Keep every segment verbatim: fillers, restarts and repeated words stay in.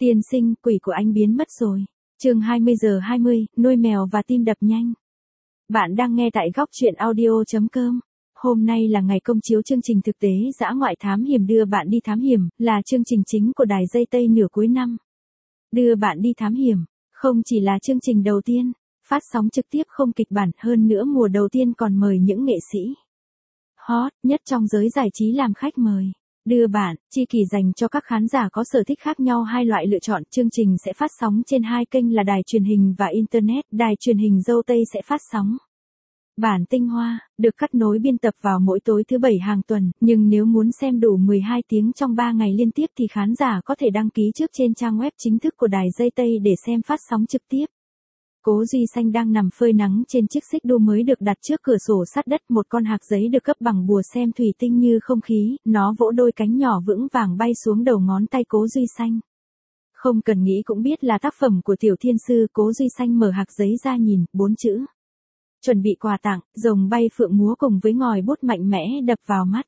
Tiên sinh, quỷ của anh biến mất rồi. Chương hai mươi giờ hai mươi, nuôi mèo và tim đập nhanh. Bạn đang nghe tại góc truyện audio chấm com. Hôm nay là ngày công chiếu chương trình thực tế dã ngoại thám hiểm đưa bạn đi thám hiểm, là chương trình chính của Đài Dây Tây nửa cuối năm. Đưa bạn đi thám hiểm, không chỉ là chương trình đầu tiên, phát sóng trực tiếp không kịch bản, hơn nữa mùa đầu tiên còn mời những nghệ sĩ hot nhất trong giới giải trí làm khách mời. Đưa bạn, chi kỳ dành cho các khán giả có sở thích khác nhau hai loại lựa chọn. Chương trình sẽ phát sóng trên hai kênh là đài truyền hình và Internet. Đài truyền hình Dâu Tây sẽ phát sóng bản tinh hoa, được cắt nối biên tập vào mỗi tối thứ bảy hàng tuần, nhưng nếu muốn xem đủ mười hai tiếng trong ba ngày liên tiếp thì khán giả có thể đăng ký trước trên trang web chính thức của Đài Dây Tây để xem phát sóng trực tiếp. Cố Duy Xanh đang nằm phơi nắng trên chiếc xích đu mới được đặt trước cửa sổ sát đất, một con hạc giấy được cấp bằng bùa xem thủy tinh như không khí, nó vỗ đôi cánh nhỏ vững vàng bay xuống đầu ngón tay Cố Duy Xanh. Không cần nghĩ cũng biết là tác phẩm của Tiểu Thiên Sư. Cố Duy Xanh mở hạc giấy ra nhìn, bốn chữ. Chuẩn bị quà tặng, rồng bay phượng múa cùng với ngòi bút mạnh mẽ đập vào mắt.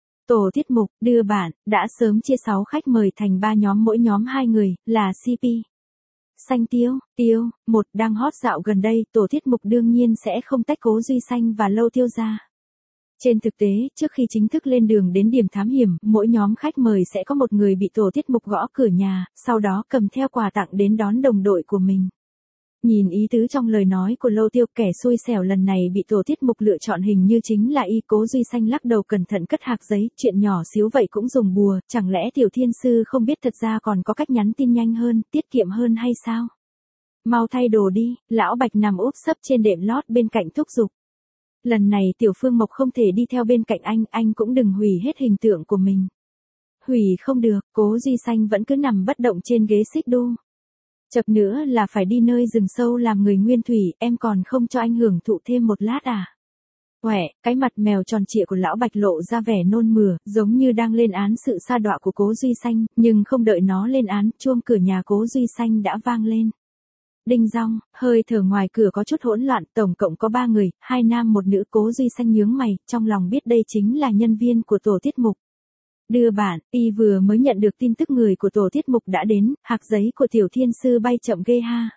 Tổ tiết mục, đưa bạn, đã sớm chia sáu khách mời thành ba nhóm, mỗi nhóm hai người, là xê pê. Xanh Tiêu, Tiêu, một đang hot dạo gần đây, tổ tiết mục đương nhiên sẽ không tách Cố Duy Xanh và Lâu Tiêu ra. Trên thực tế, trước khi chính thức lên đường đến điểm thám hiểm, mỗi nhóm khách mời sẽ có một người bị tổ tiết mục gõ cửa nhà, sau đó cầm theo quà tặng đến đón đồng đội của mình. Nhìn ý tứ trong lời nói của Lâu Tiêu, kẻ xui xẻo lần này bị tổ tiết mục lựa chọn hình như chính là y. Cố Duy Xanh lắc đầu cẩn thận cất hạc giấy, chuyện nhỏ xíu vậy cũng dùng bùa, chẳng lẽ Tiểu Thiên Sư không biết thật ra còn có cách nhắn tin nhanh hơn, tiết kiệm hơn hay sao? Mau thay đồ đi, lão Bạch nằm úp sấp trên đệm lót bên cạnh thúc giục. Lần này Tiểu Phương Mộc không thể đi theo bên cạnh anh, anh cũng đừng hủy hết hình tượng của mình. Hủy không được, Cố Duy Xanh vẫn cứ nằm bất động trên ghế xích đu. Chập nữa là phải đi nơi rừng sâu làm người nguyên thủy, em còn không cho anh hưởng thụ thêm một lát à? Quẻ, cái mặt mèo tròn trịa của lão Bạch lộ ra vẻ nôn mửa, giống như đang lên án sự sa đọa của Cố Duy Xanh, nhưng không đợi nó lên án, chuông cửa nhà Cố Duy Xanh đã vang lên. Đinh dong, hơi thở ngoài cửa có chút hỗn loạn, tổng cộng có ba người, hai nam một nữ. Cố Duy Xanh nhướng mày, trong lòng biết đây chính là nhân viên của tổ tiết mục. Đưa bạn, y vừa mới nhận được tin tức người của tổ tiết mục đã đến, hạc giấy của Tiểu Thiên Sư bay chậm ghê ha.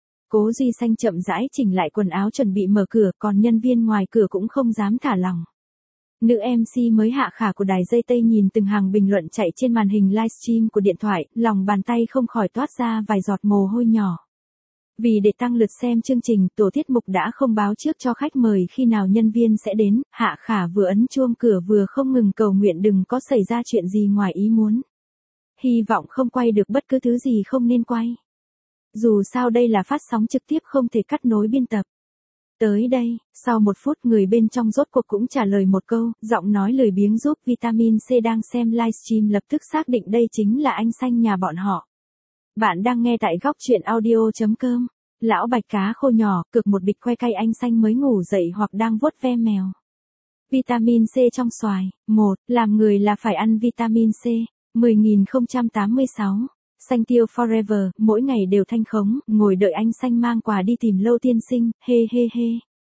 Cố Duy Xanh chậm rãi chỉnh lại quần áo chuẩn bị mở cửa, còn nhân viên ngoài cửa cũng không dám thả lỏng. Nữ em xê mới Hạ Khả của Đài Dây Tây nhìn từng hàng bình luận chạy trên màn hình livestream của điện thoại, lòng bàn tay không khỏi toát ra vài giọt mồ hôi nhỏ. Vì để tăng lượt xem chương trình, tổ tiết mục đã không báo trước cho khách mời khi nào nhân viên sẽ đến. Hạ Khả vừa ấn chuông cửa vừa không ngừng cầu nguyện đừng có xảy ra chuyện gì ngoài ý muốn. Hy vọng không quay được bất cứ thứ gì không nên quay. Dù sao đây là phát sóng trực tiếp không thể cắt nối biên tập. Tới đây, sau một phút người bên trong rốt cuộc cũng trả lời một câu, giọng nói lười biếng giúp Vitamin C đang xem livestream lập tức xác định đây chính là anh Xanh nhà bọn họ. Bạn đang nghe tại góc truyện audio chấm com. Lão Bạch cá khô nhỏ, cực một bịch khoai cay anh Xanh mới ngủ dậy hoặc đang vuốt ve mèo. Vitamin C trong xoài. một. Làm người là phải ăn vitamin C. mười nghìn không trăm tám mươi sáu. Xanh Tiêu Forever, mỗi ngày đều thanh khống, ngồi đợi anh Xanh mang quà đi tìm Lâu tiên sinh, hê hê hê.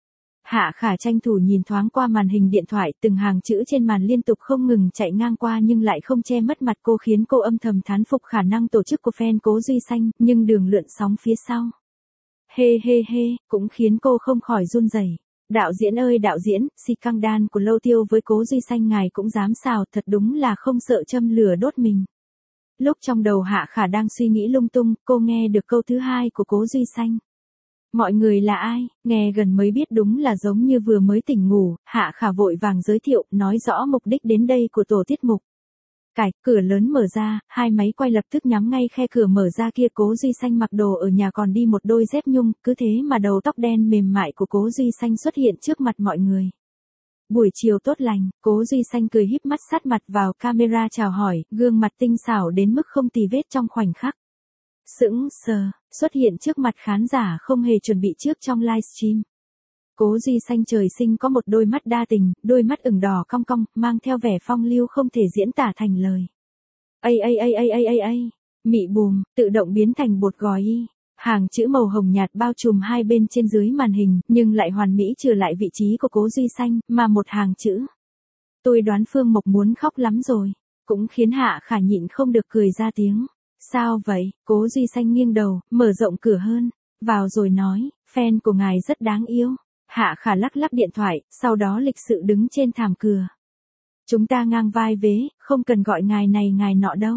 Hạ Khả tranh thủ nhìn thoáng qua màn hình điện thoại, từng hàng chữ trên màn liên tục không ngừng chạy ngang qua nhưng lại không che mất mặt cô, khiến cô âm thầm thán phục khả năng tổ chức của fan Cố Duy Xanh, nhưng đường lượn sóng phía sau. Hê hê hê, cũng khiến cô không khỏi run rẩy. Đạo diễn ơi đạo diễn, si căng đan của Lâu Tiêu với Cố Duy Xanh ngài cũng dám xào, thật đúng là không sợ châm lửa đốt mình. Lúc trong đầu Hạ Khả đang suy nghĩ lung tung, cô nghe được câu thứ hai của Cố Duy Xanh. Mọi người là ai, nghe gần mới biết đúng là giống như vừa mới tỉnh ngủ. Hạ Khả vội vàng giới thiệu, nói rõ mục đích đến đây của tổ tiết mục. Cạch, cửa lớn mở ra, hai máy quay lập tức nhắm ngay khe cửa mở ra kia. Cố Duy Xanh mặc đồ ở nhà còn đi một đôi dép nhung, cứ thế mà đầu tóc đen mềm mại của Cố Duy Xanh xuất hiện trước mặt mọi người. Buổi chiều tốt lành, Cố Duy Xanh cười híp mắt sát mặt vào camera chào hỏi, gương mặt tinh xảo đến mức không tì vết trong khoảnh khắc. Sững sờ, xuất hiện trước mặt khán giả không hề chuẩn bị trước trong livestream. Cố Duy Xanh trời sinh có một đôi mắt đa tình, đôi mắt ửng đỏ cong cong, mang theo vẻ phong lưu không thể diễn tả thành lời. Ây ây ây ây ây ây ây, mị bùm, tự động biến thành bột gói y. Hàng chữ màu hồng nhạt bao trùm hai bên trên dưới màn hình, nhưng lại hoàn mỹ trừ lại vị trí của Cố Duy Xanh, mà một hàng chữ. Tôi đoán Phương Mộc muốn khóc lắm rồi, cũng khiến Hạ Khả nhịn không được cười ra tiếng. Sao vậy? Cố Duy Xanh nghiêng đầu, mở rộng cửa hơn, vào rồi nói, fan của ngài rất đáng yêu. Hạ Khả lắc lắc điện thoại, sau đó lịch sự đứng trên thảm cửa. Chúng ta ngang vai vế, không cần gọi ngài này ngài nọ đâu.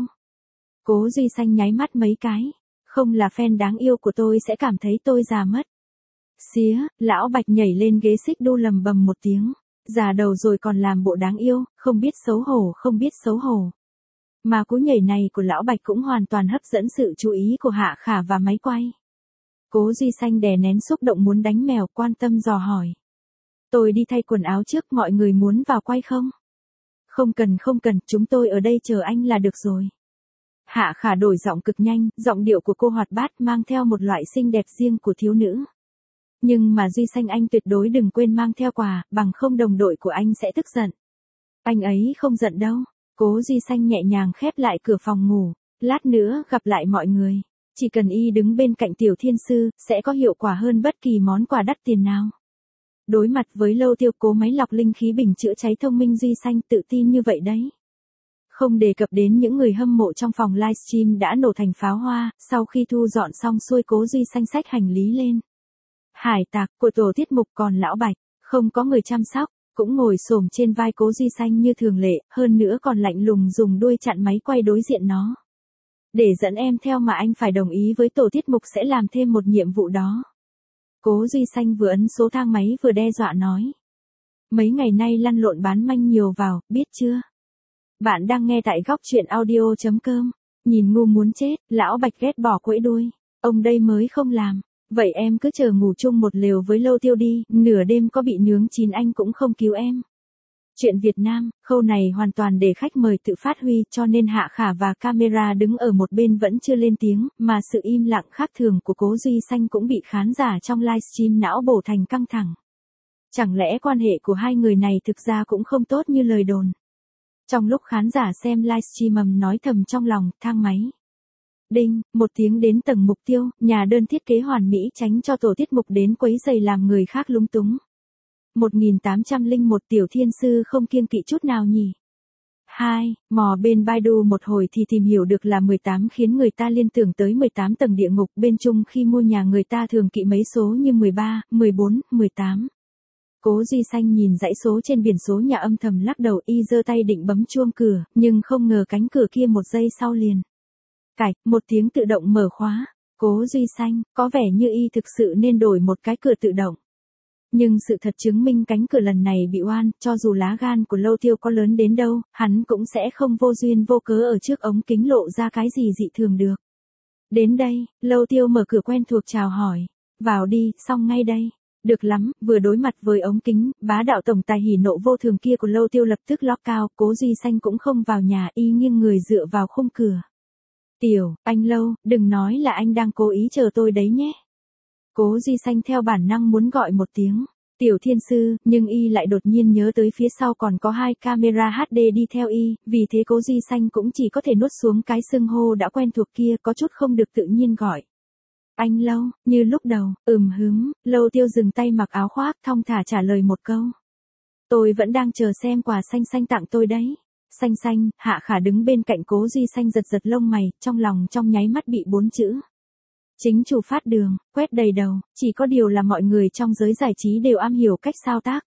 Cố Duy Xanh nháy mắt mấy cái. Không là fan đáng yêu của tôi sẽ cảm thấy tôi già mất. Xía, lão Bạch nhảy lên ghế xích đu lầm bầm một tiếng. Già đầu rồi còn làm bộ đáng yêu, không biết xấu hổ không biết xấu hổ. Mà cú nhảy này của lão Bạch cũng hoàn toàn hấp dẫn sự chú ý của Hạ Khả và máy quay. Cố Duy Xanh đè nén xúc động muốn đánh mèo, quan tâm dò hỏi. Tôi đi thay quần áo trước, mọi người muốn vào quay không? Không cần không cần, chúng tôi ở đây chờ anh là được rồi. Hạ Khả đổi giọng cực nhanh, giọng điệu của cô hoạt bát mang theo một loại xinh đẹp riêng của thiếu nữ. Nhưng mà Duy Xanh anh tuyệt đối đừng quên mang theo quà, bằng không đồng đội của anh sẽ tức giận. Anh ấy không giận đâu. Cố Duy Xanh nhẹ nhàng khép lại cửa phòng ngủ. Lát nữa gặp lại mọi người. Chỉ cần y đứng bên cạnh Tiểu Thiên Sư, sẽ có hiệu quả hơn bất kỳ món quà đắt tiền nào. Đối mặt với Lâu Tiêu, Cố máy lọc linh khí bình chữa cháy thông minh Duy Xanh tự tin như vậy đấy. Không đề cập đến những người hâm mộ trong phòng livestream đã nổ thành pháo hoa, sau khi thu dọn xong xuôi Cố Duy Xanh xách hành lý lên. Hải tặc của tổ tiết mục còn lão Bạch, không có người chăm sóc, cũng ngồi xổm trên vai Cố Duy Xanh như thường lệ, hơn nữa còn lạnh lùng dùng đuôi chặn máy quay đối diện nó. Để dẫn em theo mà anh phải đồng ý với tổ tiết mục sẽ làm thêm một nhiệm vụ đó. Cố Duy Xanh vừa ấn số thang máy vừa đe dọa nói. Mấy ngày nay lăn lộn bán manh nhiều vào, biết chưa? Bạn đang nghe tại góc truyện audio chấm com. Nhìn ngu muốn chết, lão Bạch ghét bỏ quẫy đuôi. Ông đây mới không làm. Vậy em cứ chờ ngủ chung một lều với Lâu Tiêu đi, nửa đêm có bị nướng chín anh cũng không cứu em. Chuyện Việt Nam, khâu này hoàn toàn để khách mời tự phát huy, cho nên Hạ Khả và camera đứng ở một bên vẫn chưa lên tiếng, mà sự im lặng khác thường của Cố Duy Xanh cũng bị khán giả trong livestream não bổ thành căng thẳng. Chẳng lẽ quan hệ của hai người này thực ra cũng không tốt như lời đồn? Trong lúc khán giả xem livestream ầm nói thầm trong lòng, thang máy. Đinh, một tiếng đến tầng mục tiêu, nhà đơn thiết kế hoàn mỹ tránh cho tổ tiết mục đến quấy rầy làm người khác lúng túng. một nghìn tám trăm lẻ một Tiểu Thiên Sư không kiêng kỵ chút nào nhỉ. hai. Mò bên Baidu một hồi thì tìm hiểu được là mười tám khiến người ta liên tưởng tới mười tám tầng địa ngục bên chung khi mua nhà người ta thường kỵ mấy số như mười ba, mười bốn, mười tám. Cố Duy Xanh nhìn dãy số trên biển số nhà âm thầm lắc đầu y giơ tay định bấm chuông cửa, nhưng không ngờ cánh cửa kia một giây sau liền. Cạch, một tiếng tự động mở khóa. Cố Duy Xanh, có vẻ như y thực sự nên đổi một cái cửa tự động. Nhưng sự thật chứng minh cánh cửa lần này bị oan, cho dù lá gan của Lâu Tiêu có lớn đến đâu, hắn cũng sẽ không vô duyên vô cớ ở trước ống kính lộ ra cái gì dị thường được. Đến đây, Lâu Tiêu mở cửa quen thuộc chào hỏi. Vào đi, xong ngay đây. Được lắm, vừa đối mặt với ống kính, bá đạo tổng tài hỉ nộ vô thường kia của Lâu Tiêu lập tức lót cao, Cố Duy Xanh cũng không vào nhà, y nghiêng người dựa vào khung cửa. Tiểu, anh Lâu, đừng nói là anh đang cố ý chờ tôi đấy nhé. Cố Duy Xanh theo bản năng muốn gọi một tiếng. Tiểu Thiên Sư, nhưng y lại đột nhiên nhớ tới phía sau còn có hai camera hát đê đi theo y, vì thế Cố Duy Xanh cũng chỉ có thể nuốt xuống cái xưng hô đã quen thuộc kia, có chút không được tự nhiên gọi. Anh Lâu, như lúc đầu, ừm hứm, Lâu Tiêu dừng tay mặc áo khoác, thong thả trả lời một câu. Tôi vẫn đang chờ xem quà Xanh Xanh tặng tôi đấy. Xanh Xanh, Hạ Khả đứng bên cạnh Cố Duy Xanh giật giật lông mày, trong lòng trong nháy mắt bị bốn chữ. Chính chủ phát đường, quét đầy đầu, chỉ có điều là mọi người trong giới giải trí đều am hiểu cách thao tác.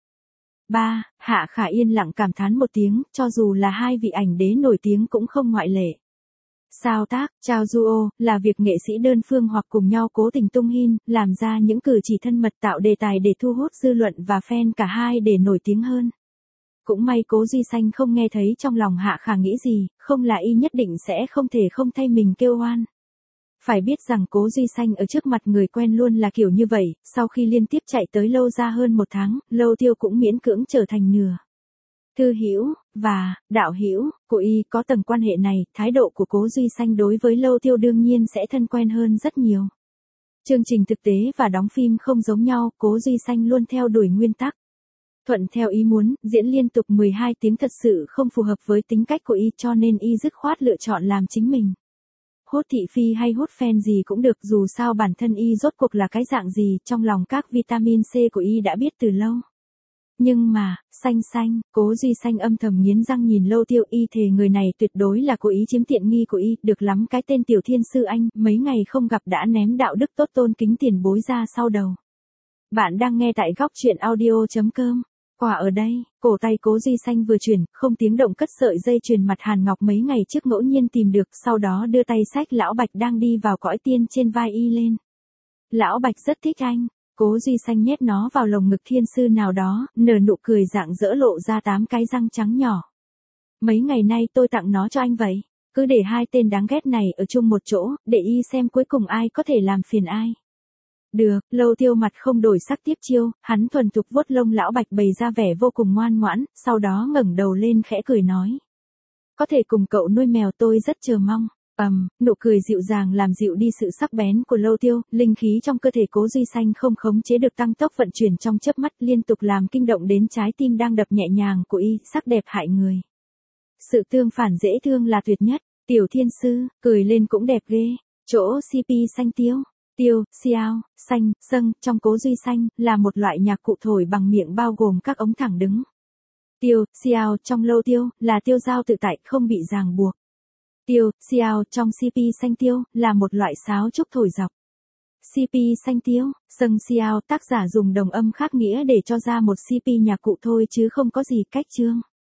ba. Hạ Khả yên lặng cảm thán một tiếng, cho dù là hai vị ảnh đế nổi tiếng cũng không ngoại lệ. Thao tác, trao duo, là việc nghệ sĩ đơn phương hoặc cùng nhau cố tình tung hin, làm ra những cử chỉ thân mật tạo đề tài để thu hút dư luận và fan cả hai để nổi tiếng hơn. Cũng may Cố Duy Xanh không nghe thấy trong lòng Hạ Khả nghĩ gì, không là y nhất định sẽ không thể không thay mình kêu oan. Phải biết rằng Cố Duy Xanh ở trước mặt người quen luôn là kiểu như vậy, sau khi liên tiếp chạy tới Lâu ra hơn một tháng, Lâu Tiêu cũng miễn cưỡng trở thành nửa thư hữu và đạo hữu của y, có tầng quan hệ này, thái độ của Cố Duy Xanh đối với Lâu Tiêu đương nhiên sẽ thân quen hơn rất nhiều. Chương trình thực tế và đóng phim không giống nhau, Cố Duy Xanh luôn theo đuổi nguyên tắc. Thuận theo ý muốn, diễn liên tục mười hai tiếng thật sự không phù hợp với tính cách của y, cho nên y dứt khoát lựa chọn làm chính mình. Hút thị phi hay hút fan gì cũng được, dù sao bản thân y rốt cuộc là cái dạng gì, trong lòng các vitamin C của y đã biết từ lâu. Nhưng mà, xanh xanh, Cố Duy Xanh âm thầm nghiến răng nhìn Lâu Tiêu, y thề người này tuyệt đối là cố ý chiếm tiện nghi của y, được lắm cái tên tiểu thiên sư anh, mấy ngày không gặp đã ném đạo đức tốt tôn kính tiền bối ra sau đầu. Bạn đang nghe tại góc truyện audio.com. Quả ở đây, cổ tay Cố Duy Xanh vừa chuyển, không tiếng động cất sợi dây chuyền mặt Hàn Ngọc mấy ngày trước ngẫu nhiên tìm được, sau đó đưa tay xách Lão Bạch đang đi vào cõi tiên trên vai y lên. Lão Bạch rất thích anh. Cố Duy Xanh nhét nó vào lồng ngực thiên sư nào đó, nở nụ cười rạng rỡ lộ ra tám cái răng trắng nhỏ. Mấy ngày nay tôi tặng nó cho anh vậy, cứ để hai tên đáng ghét này ở chung một chỗ, để y xem cuối cùng ai có thể làm phiền ai. Được, Lâu Tiêu mặt không đổi sắc tiếp chiêu, hắn thuần thục vuốt lông Lão Bạch bày ra vẻ vô cùng ngoan ngoãn, sau đó ngẩng đầu lên khẽ cười nói. Có thể cùng cậu nuôi mèo tôi rất chờ mong. Ầm, um, nụ cười dịu dàng làm dịu đi sự sắc bén của Lâu Tiêu, linh khí trong cơ thể Cố Duy Xanh không khống chế được tăng tốc vận chuyển trong chớp mắt, liên tục làm kinh động đến trái tim đang đập nhẹ nhàng của y, sắc đẹp hại người. Sự tương phản dễ thương là tuyệt nhất, tiểu thiên sư, cười lên cũng đẹp ghê, chỗ xê pê xanh tiêu, tiêu, xiao, xanh, sâng, trong Cố Duy Xanh, là một loại nhạc cụ thổi bằng miệng bao gồm các ống thẳng đứng. Tiêu, xiao trong Lâu Tiêu, là tiêu dao tự tại không bị ràng buộc. Tiêu, xiao trong xê pê xanh tiêu, là một loại sáo trúc thổi dọc. xê pê xanh tiêu, sâng xiao tác giả dùng đồng âm khác nghĩa để cho ra một xê pê nhạc cụ thôi chứ không có gì cách chương.